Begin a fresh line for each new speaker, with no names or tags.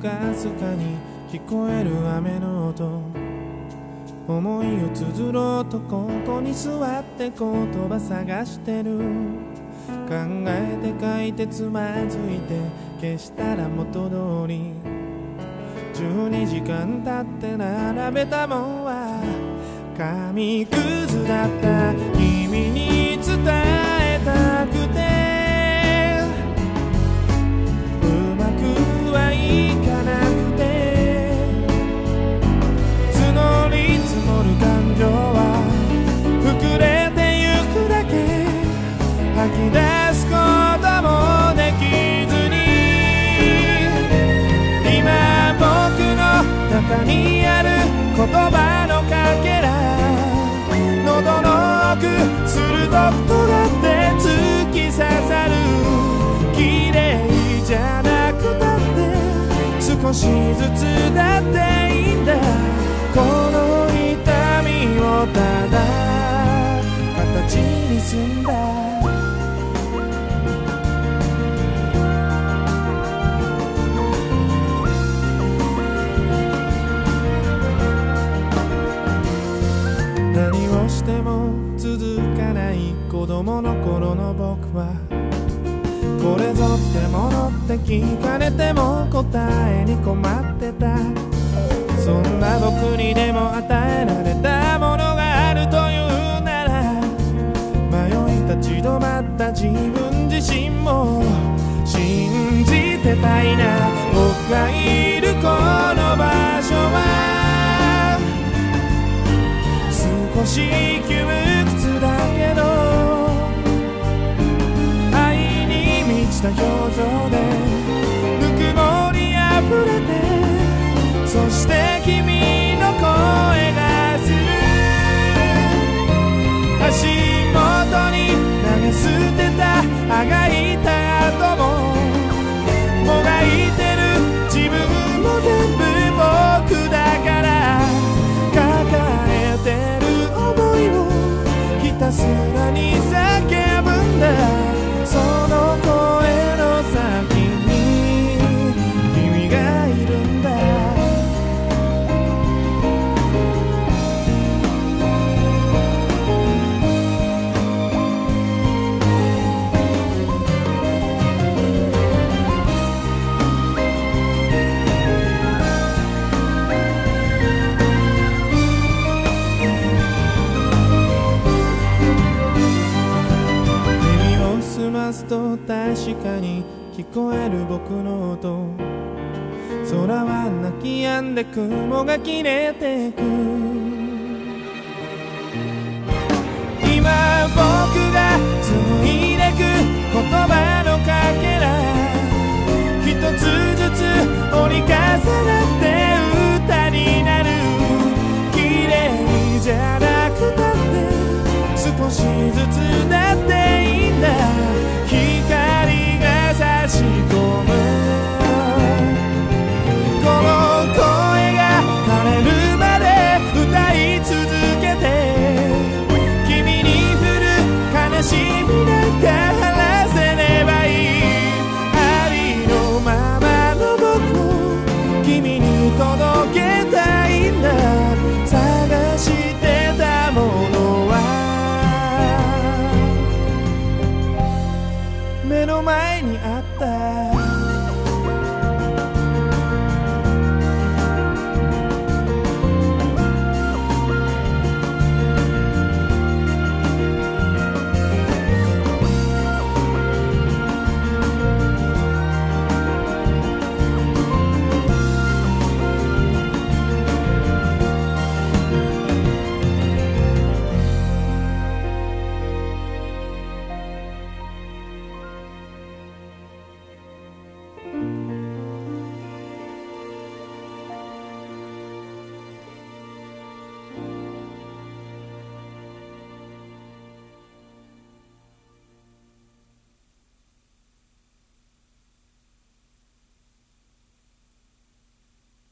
かすかに聞こえる雨の音、思いを綴ろうとここに座って言葉探してる。考えて書いてつまずいて消したら元通り。12時間経って並べたもんは紙くずだった。君に伝えたくてうまくはいかなくて、募り積もる感情は膨れてゆくだけ、吐き出すこともできずに、今僕の中にある言葉のかけら、喉の奥鋭く尖って突き刺さる。綺麗じゃなくたって少しずつだっていいんだ。この痛みをただ形にすんだ。何をしても続かない子供の頃の僕は、これぞってものって聞かれても答えに困ってた。そんな僕にでも与えられたものがあるというなら、迷い立ち止まった自分自身も信じてたいな。僕がいるこの場所は少し窮屈だけど、愛に満ちた表情でぬくもりあふれて、そして君の声がする。足元に投げ捨てたあがいた後ももがいてる自分も全部僕だから、抱えてる想いをひたすらに叫ぶんだ。その声の先に君がいるんだ。と確かに聞こえる僕の音、空は泣き止んで雲が切れてく。今僕が紡いでく言葉のかけら、一つずつ折り重なって